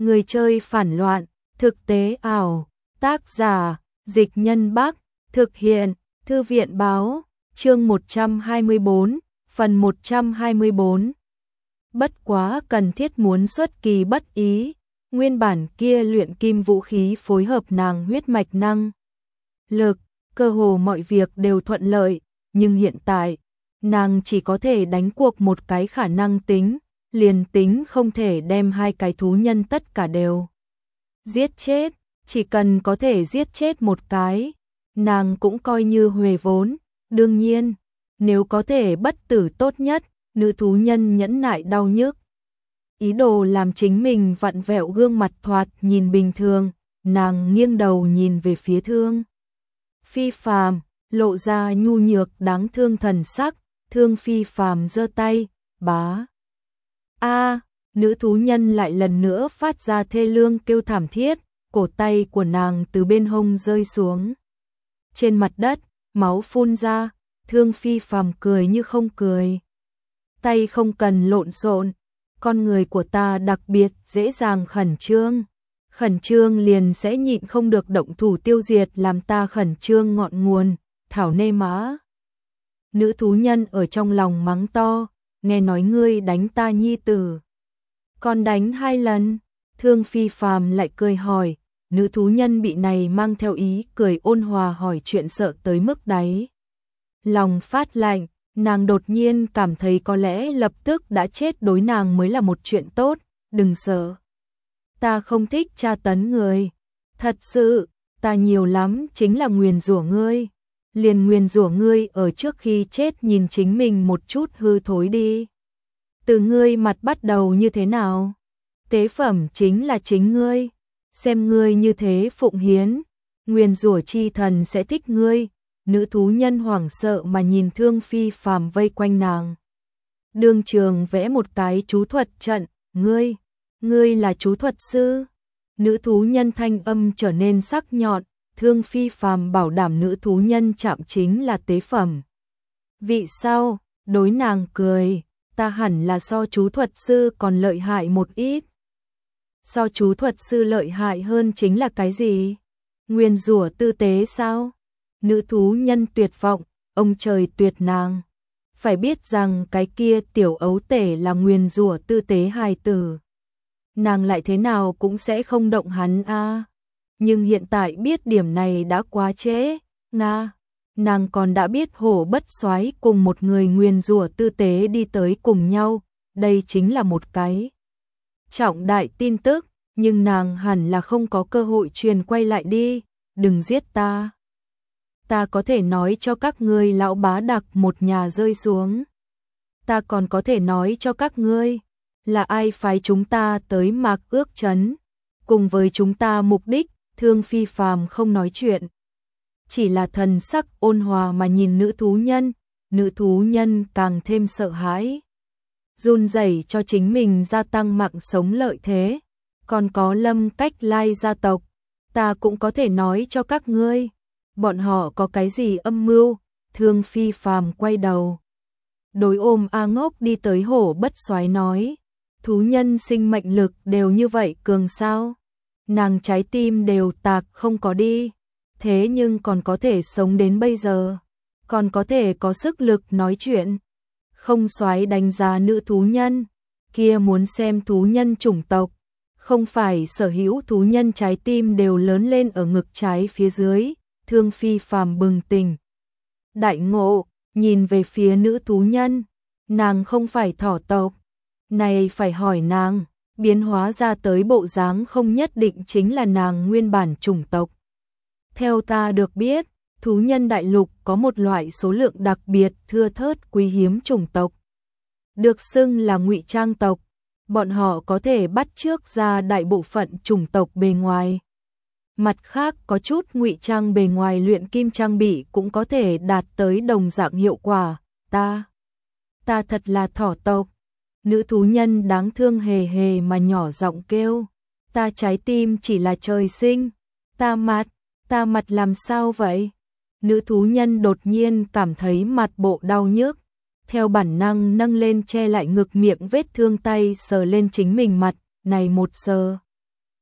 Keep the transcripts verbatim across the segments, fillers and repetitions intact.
Người chơi phản loạn, thực tế ảo, tác giả, Dịch Nhân Bắc, thực hiện, Thư viện Báo, chương một trăm hai mươi bốn, phần một trăm hai mươi bốn. Bất quá cần thiết muốn xuất kỳ bất ý, nguyên bản kia luyện kim vũ khí phối hợp nàng huyết mạch năng lực, cơ hồ mọi việc đều thuận lợi, nhưng hiện tại, nàng chỉ có thể đánh cuộc một cái khả năng tính, liền tính không thể đem hai cái thú nhân tất cả đều giết chết, chỉ cần có thể giết chết một cái, nàng cũng coi như huề vốn. Đương nhiên, nếu có thể bất tử tốt nhất, nữ thú nhân nhẫn nại đau nhức, ý đồ làm chính mình vặn vẹo gương mặt thoạt nhìn bình thường, nàng nghiêng đầu nhìn về phía Thương Phi Phàm, lộ ra nhu nhược đáng thương thần sắc. Thương Phi Phàm giơ tay, bá. A, nữ thú nhân lại lần nữa phát ra thê lương kêu thảm thiết, cổ tay của nàng từ bên hông rơi xuống trên mặt đất, máu phun ra. Thương Phi Phàm cười như không cười. Tay không cần lộn xộn, con người của ta đặc biệt dễ dàng khẩn trương. Khẩn trương liền sẽ nhịn không được động thủ tiêu diệt làm ta khẩn trương ngọn nguồn, thảo nê mã. Nữ thú nhân ở trong lòng mắng to, nghe nói ngươi đánh ta nhi tử. Còn đánh hai lần, Thương Phi Phàm lại cười hỏi, nữ thú nhân bị này mang theo ý cười ôn hòa hỏi chuyện sợ tới mức đáy. Lòng phát lạnh, nàng đột nhiên cảm thấy có lẽ lập tức đã chết đối nàng mới là một chuyện tốt, đừng sợ. Ta không thích tra tấn người. Thật sự, ta nhiều lắm chính là nguyền rủa ngươi. Liền nguyền rủa ngươi ở trước khi chết nhìn chính mình một chút hư thối đi. Từ ngươi mặt bắt đầu như thế nào? Tế phẩm chính là chính ngươi. Xem ngươi như thế phụng hiến, nguyền rủa chi thần sẽ thích ngươi. Nữ thú nhân hoảng sợ mà nhìn Thương Phi Phàm vây quanh nàng. Đường trường vẽ một cái chú thuật trận, ngươi, ngươi là chú thuật sư. Nữ thú nhân thanh âm trở nên sắc nhọn, Thương Phi Phàm bảo đảm nữ thú nhân chạm chính là tế phẩm. Vị sau, đối nàng cười, ta hẳn là so chú thuật sư còn lợi hại một ít. So chú thuật sư lợi hại hơn chính là cái gì? Nguyền rủa tư tế sao? Nữ thú nhân tuyệt vọng, ông trời tuyệt nàng. Phải biết rằng cái kia tiểu ấu tể là nguyền rủa tư tế hài tử. Nàng lại thế nào cũng sẽ không động hắn a. À. Nhưng hiện tại biết điểm này đã quá trễ, nga. Nàng còn đã biết Hổ Bất Soái cùng một người nguyền rủa tư tế đi tới cùng nhau, đây chính là một cái trọng đại tin tức, nhưng nàng hẳn là không có cơ hội truyền quay lại đi, đừng giết ta. Ta có thể nói cho các ngươi lão bá đặc một nhà rơi xuống. Ta còn có thể nói cho các ngươi là ai phái chúng ta tới Mạc Ước Trấn, cùng với chúng ta mục đích. Thương Phi Phàm không nói chuyện, chỉ là thần sắc ôn hòa mà nhìn nữ thú nhân, nữ thú nhân càng thêm sợ hãi. Run rẩy cho chính mình gia tăng mạng sống lợi thế, còn có Lâm Cách Lai gia tộc, ta cũng có thể nói cho các ngươi, bọn họ có cái gì âm mưu. Thương Phi Phàm quay đầu, đối ôm A Ngốc đi tới Hổ Bất Soái nói, thú nhân sinh mệnh lực đều như vậy cường sao? Nàng trái tim đều tạc không có đi, thế nhưng còn có thể sống đến bây giờ, còn có thể có sức lực nói chuyện. Không soái đánh giá nữ thú nhân, kia muốn xem thú nhân chủng tộc, không phải sở hữu thú nhân trái tim đều lớn lên ở ngực trái phía dưới. Thương Phi Phàm bừng tỉnh đại ngộ, nhìn về phía nữ thú nhân, nàng không phải thỏ tộc, này phải hỏi nàng, biến hóa ra tới bộ dáng không nhất định chính là nàng nguyên bản chủng tộc. Theo ta được biết, thú nhân đại lục có một loại số lượng đặc biệt thưa thớt quý hiếm chủng tộc, được xưng là ngụy trang tộc, bọn họ có thể bắt chước ra đại bộ phận chủng tộc bề ngoài. Mặt khác có chút ngụy trang bề ngoài luyện kim trang bị cũng có thể đạt tới đồng dạng hiệu quả. Ta, ta thật là thỏ tộc. Nữ thú nhân đáng thương hề hề mà nhỏ giọng kêu, ta trái tim chỉ là trời sinh, ta mặt, ta mặt làm sao vậy? Nữ thú nhân đột nhiên cảm thấy mặt bộ đau nhức, theo bản năng nâng lên che lại ngực miệng vết thương tay sờ lên chính mình mặt, này một sờ.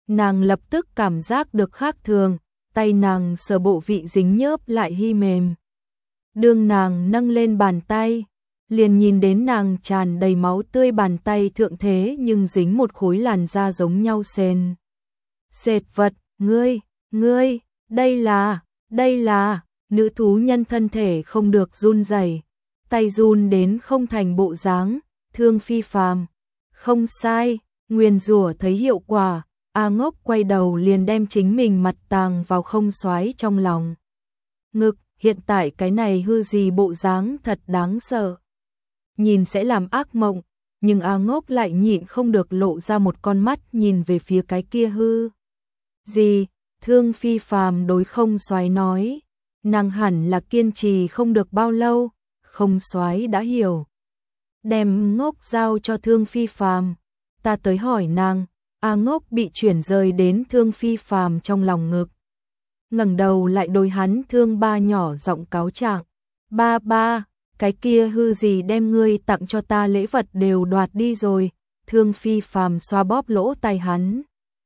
Nàng lập tức cảm giác được khác thường, tay nàng sờ bộ vị dính nhớp lại hy mềm. Đương nàng nâng lên bàn tay, liền nhìn đến nàng tràn đầy máu tươi, bàn tay thượng thế nhưng dính một khối làn da giống nhau sền. Sệt vật, ngươi, ngươi, đây là, đây là, nữ thú nhân thân thể không được run rẩy, tay run đến không thành bộ dáng, Thương Phi Phàm. Không sai, nguyền rủa thấy hiệu quả, A Ngốc quay đầu liền đem chính mình mặt tàng vào không xoái trong lòng. Ngực, hiện tại cái này hư gì bộ dáng thật đáng sợ. Nhìn sẽ làm ác mộng, nhưng A Ngốc lại nhịn không được lộ ra một con mắt nhìn về phía cái kia hư. Gì? Thương Phi Phàm đối không xoái nói. Nàng hẳn là kiên trì không được bao lâu, không xoái đã hiểu. Đem Ngốc giao cho Thương Phi Phàm. Ta tới hỏi nàng. A Ngốc bị chuyển rời đến Thương Phi Phàm trong lòng ngực. Ngẩng đầu lại đối hắn Thương Ba nhỏ giọng cáo trạng. Ba ba, cái kia hư gì đem ngươi tặng cho ta lễ vật đều đoạt đi rồi. Thương Phi Phàm xoa bóp lỗ tai hắn.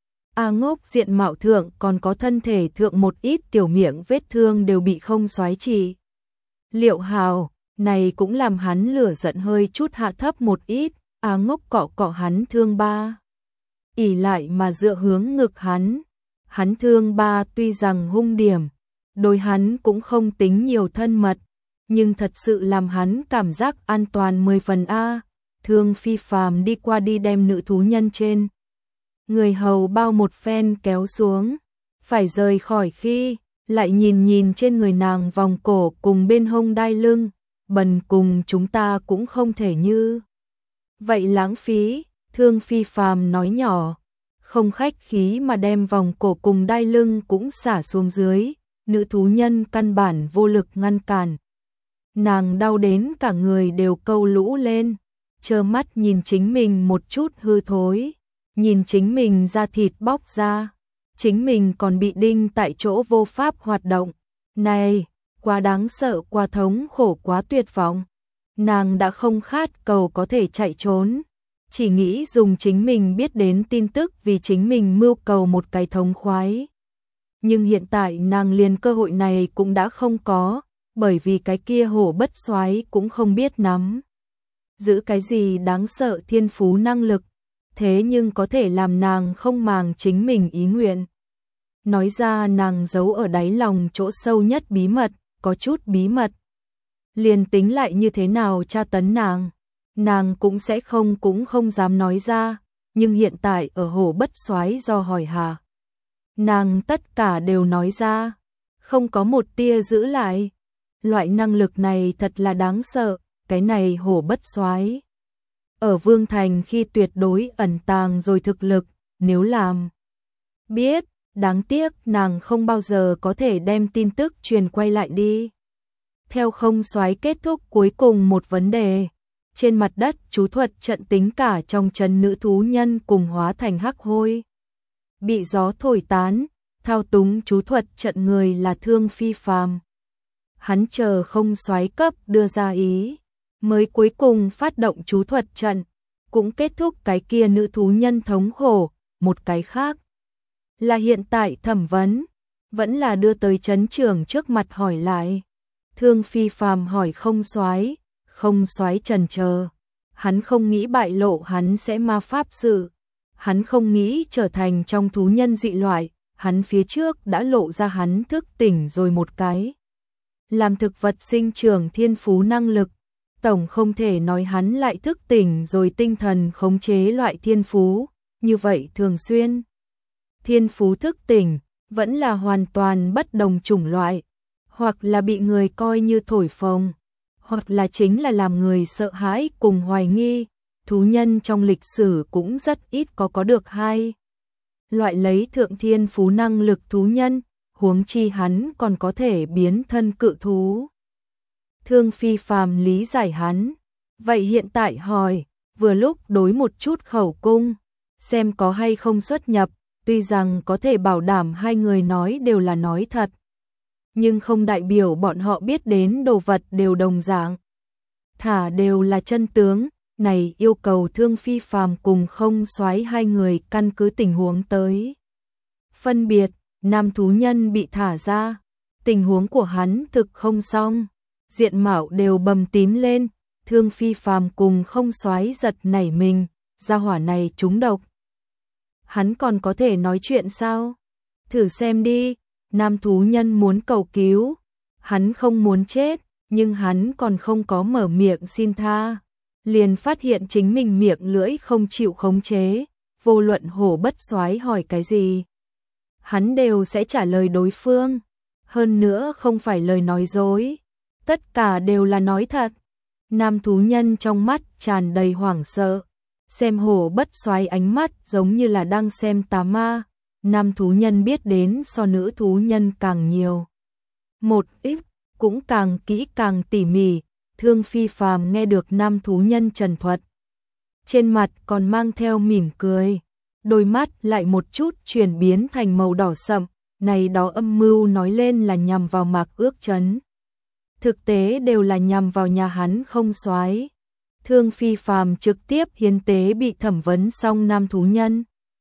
A Ngốc diện mạo thượng còn có thân thể thượng một ít tiểu miệng vết thương đều bị không xoái trị. Liệu hào, này cũng làm hắn lửa giận hơi chút hạ thấp một ít. A Ngốc cọ cọ hắn Thương Ba. ỉ lại mà dựa hướng ngực hắn. Hắn Thương Ba tuy rằng hung điểm, đối hắn cũng không tính nhiều thân mật, nhưng thật sự làm hắn cảm giác an toàn mười phần a. Thương Phi Phàm đi qua đi đem nữ thú nhân trên người hầu bao một phen kéo xuống, phải rời khỏi khi, lại nhìn nhìn trên người nàng vòng cổ cùng bên hông đai lưng, bần cùng chúng ta cũng không thể như vậy lãng phí. Thương Phi Phàm nói nhỏ, không khách khí mà đem vòng cổ cùng đai lưng cũng xả xuống dưới, nữ thú nhân căn bản vô lực ngăn cản. Nàng đau đến cả người đều câu lũ lên, trơ mắt nhìn chính mình một chút hư thối, nhìn chính mình da thịt bóc ra, chính mình còn bị đinh tại chỗ vô pháp hoạt động. Này, quá đáng sợ, quá thống khổ, quá tuyệt vọng. Nàng đã không khát cầu có thể chạy trốn, chỉ nghĩ dùng chính mình biết đến tin tức vì chính mình mưu cầu một cái thống khoái. Nhưng hiện tại nàng liền cơ hội này cũng đã không có, bởi vì cái kia hổ bất soái cũng không biết nắm giữ cái gì đáng sợ thiên phú năng lực, thế nhưng có thể làm nàng không màng chính mình ý nguyện. Nói ra nàng giấu ở đáy lòng chỗ sâu nhất bí mật, có chút bí mật. Liền tính lại như thế nào tra tấn nàng, nàng cũng sẽ không cũng không dám nói ra, nhưng hiện tại ở hổ bất soái do hỏi hà. Nàng tất cả đều nói ra, không có một tia giữ lại. Loại năng lực này thật là đáng sợ, cái này hổ bất soái ở Vương Thành khi tuyệt đối ẩn tàng rồi thực lực, nếu làm biết, đáng tiếc nàng không bao giờ có thể đem tin tức truyền quay lại đi. Theo không soái kết thúc cuối cùng một vấn đề, trên mặt đất chú thuật trận tính cả trong chân nữ thú nhân cùng hóa thành hắc hôi. Bị gió thổi tán, thao túng chú thuật trận người là Thương Phi Phàm. Hắn chờ không soái cấp đưa ra ý, mới cuối cùng phát động chú thuật trận, cũng kết thúc cái kia nữ thú nhân thống khổ. Một cái khác là hiện tại thẩm vấn, vẫn là đưa tới trấn trưởng trước mặt hỏi lại. Thương Phi Phàm hỏi không soái, không soái chần chờ, hắn không nghĩ bại lộ hắn sẽ ma pháp sự, hắn không nghĩ trở thành trong thú nhân dị loại, hắn phía trước đã lộ ra hắn thức tỉnh rồi một cái làm thực vật sinh trưởng thiên phú năng lực, tổng không thể nói hắn lại thức tỉnh rồi tinh thần khống chế loại thiên phú, như vậy thường xuyên thiên phú thức tỉnh vẫn là hoàn toàn bất đồng chủng loại, hoặc là bị người coi như thổi phồng, hoặc là chính là làm người sợ hãi cùng hoài nghi. Thú nhân trong lịch sử cũng rất ít có có được hai loại lấy thượng thiên phú năng lực thú nhân, huống chi hắn còn có thể biến thân cự thú. Thương Phi Phàm lý giải hắn, vậy hiện tại hỏi, vừa lúc đối một chút khẩu cung, xem có hay không xuất nhập, tuy rằng có thể bảo đảm hai người nói đều là nói thật, nhưng không đại biểu bọn họ biết đến đồ vật đều đồng dạng, thả đều là chân tướng. Này yêu cầu Thương Phi Phàm cùng không soái hai người căn cứ tình huống tới phân biệt, nam thú nhân bị thả ra. Tình huống của hắn thực không xong, diện mạo đều bầm tím lên, Thương Phi Phàm cùng Không Soái giật nảy mình, gia hỏa này trúng độc. Hắn còn có thể nói chuyện sao? Thử xem đi, nam thú nhân muốn cầu cứu, hắn không muốn chết, nhưng hắn còn không có mở miệng xin tha, liền phát hiện chính mình miệng lưỡi không chịu khống chế, vô luận Hổ Bất Soái hỏi cái gì, hắn đều sẽ trả lời đối phương, hơn nữa không phải lời nói dối, tất cả đều là nói thật. Nam thú nhân trong mắt tràn đầy hoảng sợ, xem Hổ Bất Soái ánh mắt giống như là đang xem tà ma, nam thú nhân biết đến so nữ thú nhân càng nhiều. Một ít, cũng càng kỹ càng tỉ mỉ, Thương Phi Phàm nghe được nam thú nhân trần thuật. Trên mặt còn mang theo mỉm cười, đôi mắt lại một chút chuyển biến thành màu đỏ sậm, này đó âm mưu nói lên là nhằm vào Mạc Ước Chấn. Thực tế đều là nhằm vào nhà hắn Không Soái. Thương Phi Phàm trực tiếp hiến tế bị thẩm vấn xong nam thú nhân.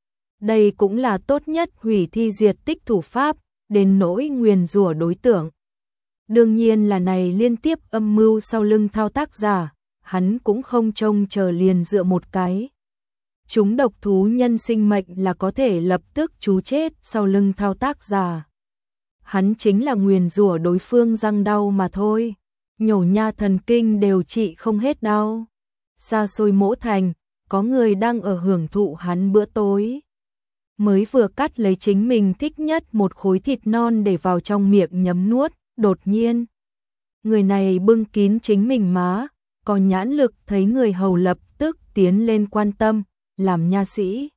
Đây cũng là tốt nhất hủy thi diệt tích thủ pháp, đến nỗi nguyền rủa đối tượng. Đương nhiên là này liên tiếp âm mưu sau lưng thao tác giả, hắn cũng không trông chờ liền dựa một cái. Chúng độc thú nhân sinh mệnh là có thể lập tức trú chết sau lưng thao tác giả. Hắn chính là nguyền rủa đối phương răng đau mà thôi, nhổ nha thần kinh đều trị không hết đau. Xa xôi Mỗ Thành, có người đang ở hưởng thụ hắn bữa tối. Mới vừa cắt lấy chính mình thích nhất một khối thịt non để vào trong miệng nhấm nuốt, đột nhiên. Người này bưng kín chính mình má, có nhãn lực thấy người hầu lập tức tiến lên quan tâm, làm nha sĩ.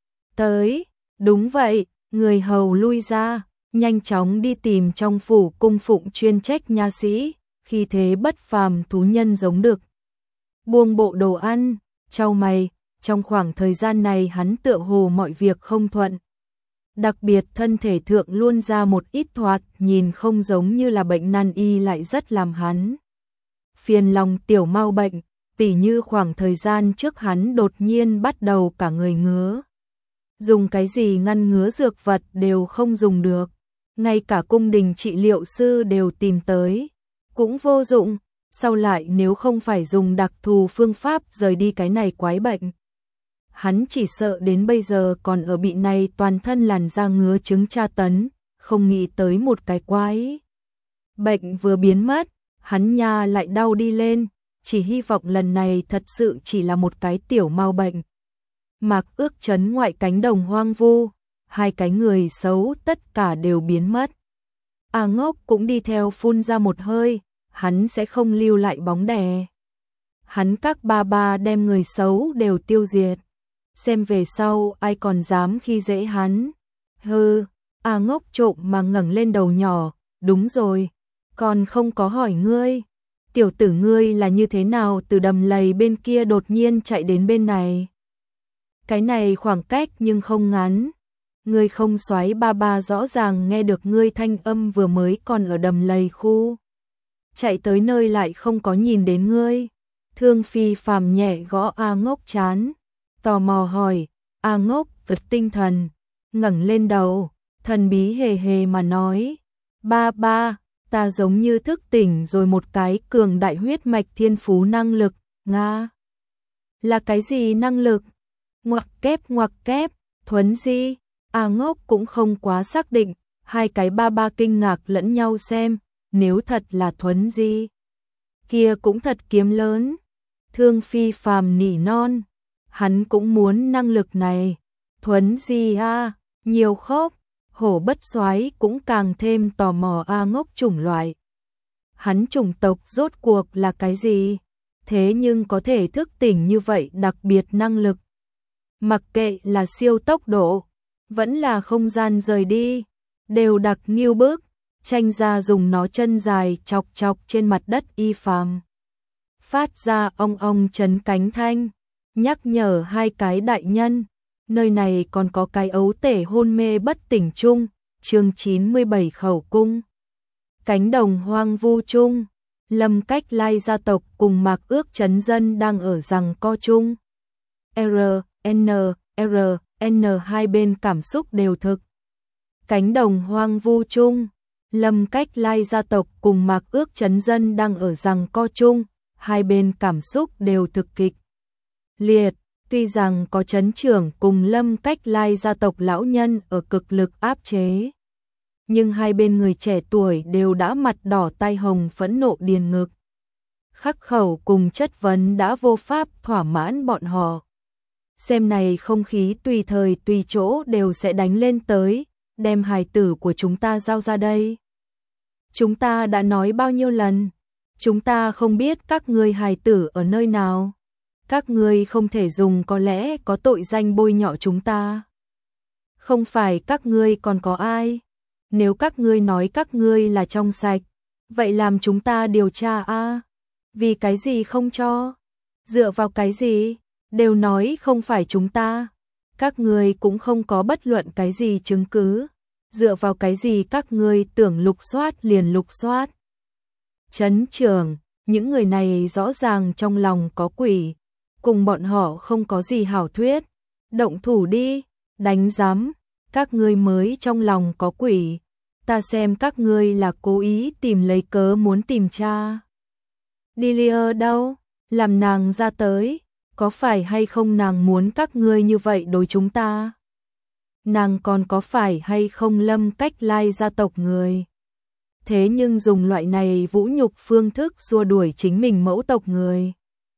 Tới, đúng vậy, người hầu lui ra, nhanh chóng đi tìm trong phủ cung phụng chuyên trách nha sĩ, khi thế bất phàm thú nhân giống được. Buông bộ đồ ăn, chau mày, trong khoảng thời gian này hắn tựa hồ mọi việc không thuận. Đặc biệt thân thể thượng luôn ra một ít thoạt, nhìn không giống như là bệnh nan y lại rất làm hắn phiền lòng tiểu mau bệnh, tỉ như khoảng thời gian trước hắn đột nhiên bắt đầu cả người ngứa. Dùng cái gì ngăn ngứa dược vật đều không dùng được, ngay cả cung đình trị liệu sư đều tìm tới, cũng vô dụng, sau lại nếu không phải dùng đặc thù phương pháp rời đi cái này quái bệnh. Hắn chỉ sợ đến bây giờ còn ở bị này toàn thân làn da ngứa chứng tra tấn, không nghĩ tới một cái quái. Bệnh vừa biến mất, hắn nha lại đau đi lên, chỉ hy vọng lần này thật sự chỉ là một cái tiểu mau bệnh. Mạc Ước Chấn ngoại cánh đồng hoang vu, hai cái người xấu tất cả đều biến mất. A Ngốc cũng đi theo phun ra một hơi, hắn sẽ không lưu lại bóng đè. Hắn các ba ba đem người xấu đều tiêu diệt. Xem về sau ai còn dám khi dễ hắn. Hừ, A Ngốc trộm mà ngẩng lên đầu nhỏ, đúng rồi, còn không có hỏi ngươi. Tiểu tử ngươi là như thế nào từ đầm lầy bên kia đột nhiên chạy đến bên này? Cái này khoảng cách nhưng không ngắn. Ngươi Không Soái ba ba rõ ràng nghe được ngươi thanh âm vừa mới còn ở đầm lầy khu. Chạy tới nơi lại không có nhìn đến ngươi. Thương Phi Phàm nhẹ gõ A Ngốc chán, tò mò hỏi, A Ngốc vật tinh thần, ngẩng lên đầu, thần bí hề hề mà nói, ba ba, ta giống như thức tỉnh rồi một cái cường đại huyết mạch thiên phú năng lực, nga. Là cái gì năng lực? Ngoặc kép ngoặc kép, thuấn di. A Ngốc cũng không quá xác định, hai cái ba ba kinh ngạc lẫn nhau xem, nếu thật là thuấn di, kia cũng thật kiếm lớn. Thương Phi Phàm nỉ non, hắn cũng muốn năng lực này. Thuấn di a, nhiều khốc. Hổ Bất Soái cũng càng thêm tò mò A Ngốc chủng loại. Hắn chủng tộc rốt cuộc là cái gì? Thế nhưng có thể thức tỉnh như vậy đặc biệt năng lực. Mặc kệ là siêu tốc độ, vẫn là không gian rời đi, đều đặc nghiêu bức, tranh ra dùng nó chân dài chọc chọc trên mặt đất y phàm. Phát ra ong ong chấn cánh thanh, nhắc nhở hai cái đại nhân, nơi này còn có cái ấu tể hôn mê bất tỉnh chung, chương chín mươi bảy khẩu cung. Cánh đồng hoang vu chung, Lâm Cách Lai gia tộc cùng Mạc Ước Chấn dân đang ở giằng co chung. R, N, R, N hai bên cảm xúc đều thực Cánh đồng hoang vu chung, Lâm Cách Lai gia tộc cùng Mạc Ước trấn dân đang ở giằng co chung, hai bên cảm xúc đều thực kịch liệt. Tuy rằng có trấn trưởng cùng Lâm Cách Lai gia tộc lão nhân ở cực lực áp chế, nhưng hai bên người trẻ tuổi đều đã mặt đỏ tai hồng phẫn nộ điền ngực. Khắc khẩu cùng chất vấn đã vô pháp thỏa mãn bọn họ. Xem này không khí tùy thời tùy chỗ đều sẽ đánh lên tới, đem hài tử của chúng ta giao ra đây. Chúng ta đã nói bao nhiêu lần, chúng ta không biết các ngươi hài tử ở nơi nào. Các ngươi không thể dùng có lẽ có tội danh bôi nhọ chúng ta. Không phải các ngươi còn có ai? Nếu các ngươi nói các ngươi là trong sạch, vậy làm chúng ta điều tra a. À? Vì cái gì không cho? Dựa vào cái gì? Đều nói không phải chúng ta. Các ngươi cũng không có bất luận cái gì chứng cứ. Dựa vào cái gì các ngươi tưởng lục soát liền lục soát? Trấn trưởng, những người này rõ ràng trong lòng có quỷ, cùng bọn họ không có gì hảo thuyết. Động thủ đi, đánh giám, các ngươi mới trong lòng có quỷ. Ta xem các ngươi là cố ý tìm lấy cớ muốn tìm cha. Delia đâu? Làm nàng ra tới, có phải hay không nàng muốn các ngươi như vậy đối chúng ta? Nàng còn có phải hay không Lâm Cách Lai gia tộc người? Thế nhưng dùng loại này vũ nhục phương thức xua đuổi chính mình mẫu tộc người.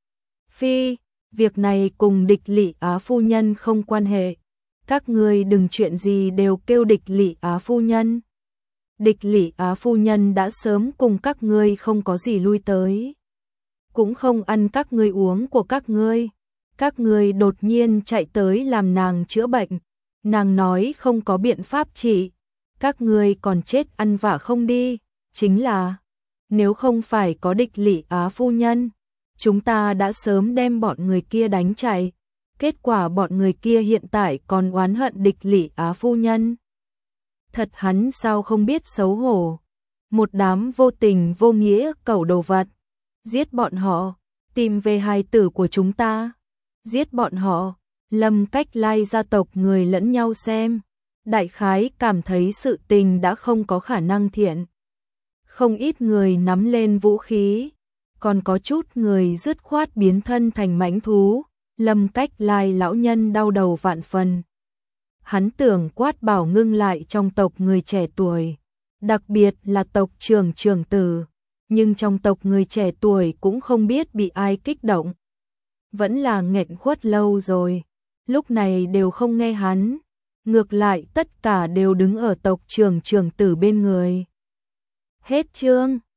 Phi, việc này cùng địch Lị Á phu nhân không quan hệ. Các ngươi đừng chuyện gì đều kêu địch Lị Á phu nhân. Địch Lị Á phu nhân đã sớm cùng các ngươi không có gì lui tới. Cũng không ăn các ngươi uống của các ngươi. Các ngươi đột nhiên chạy tới làm nàng chữa bệnh. Nàng nói không có biện pháp trị. Các ngươi còn chết ăn vạ không đi. Chính là, nếu không phải có địch Lị Á phu nhân, chúng ta đã sớm đem bọn người kia đánh chạy. Kết quả bọn người kia hiện tại còn oán hận địch Lị Á phu nhân. Thật hắn sao không biết xấu hổ. Một đám vô tình vô nghĩa cẩu đồ vật. Giết bọn họ, tìm về hài tử của chúng ta. Giết bọn họ, Lâm Cách Lai gia tộc người lẫn nhau xem. Đại khái cảm thấy sự tình đã không có khả năng thiện. Không ít người nắm lên vũ khí, còn có chút người dứt khoát biến thân thành mãnh thú. Lâm Cách Lai lão nhân đau đầu vạn phần. Hắn tưởng quát bảo ngưng lại trong tộc người trẻ tuổi, đặc biệt là tộc trưởng trưởng tử, nhưng trong tộc người trẻ tuổi cũng không biết bị ai kích động. Vẫn là nghẹn khuất lâu rồi, lúc này đều không nghe hắn, ngược lại tất cả đều đứng ở tộc trưởng trưởng tử bên người. Hết chương.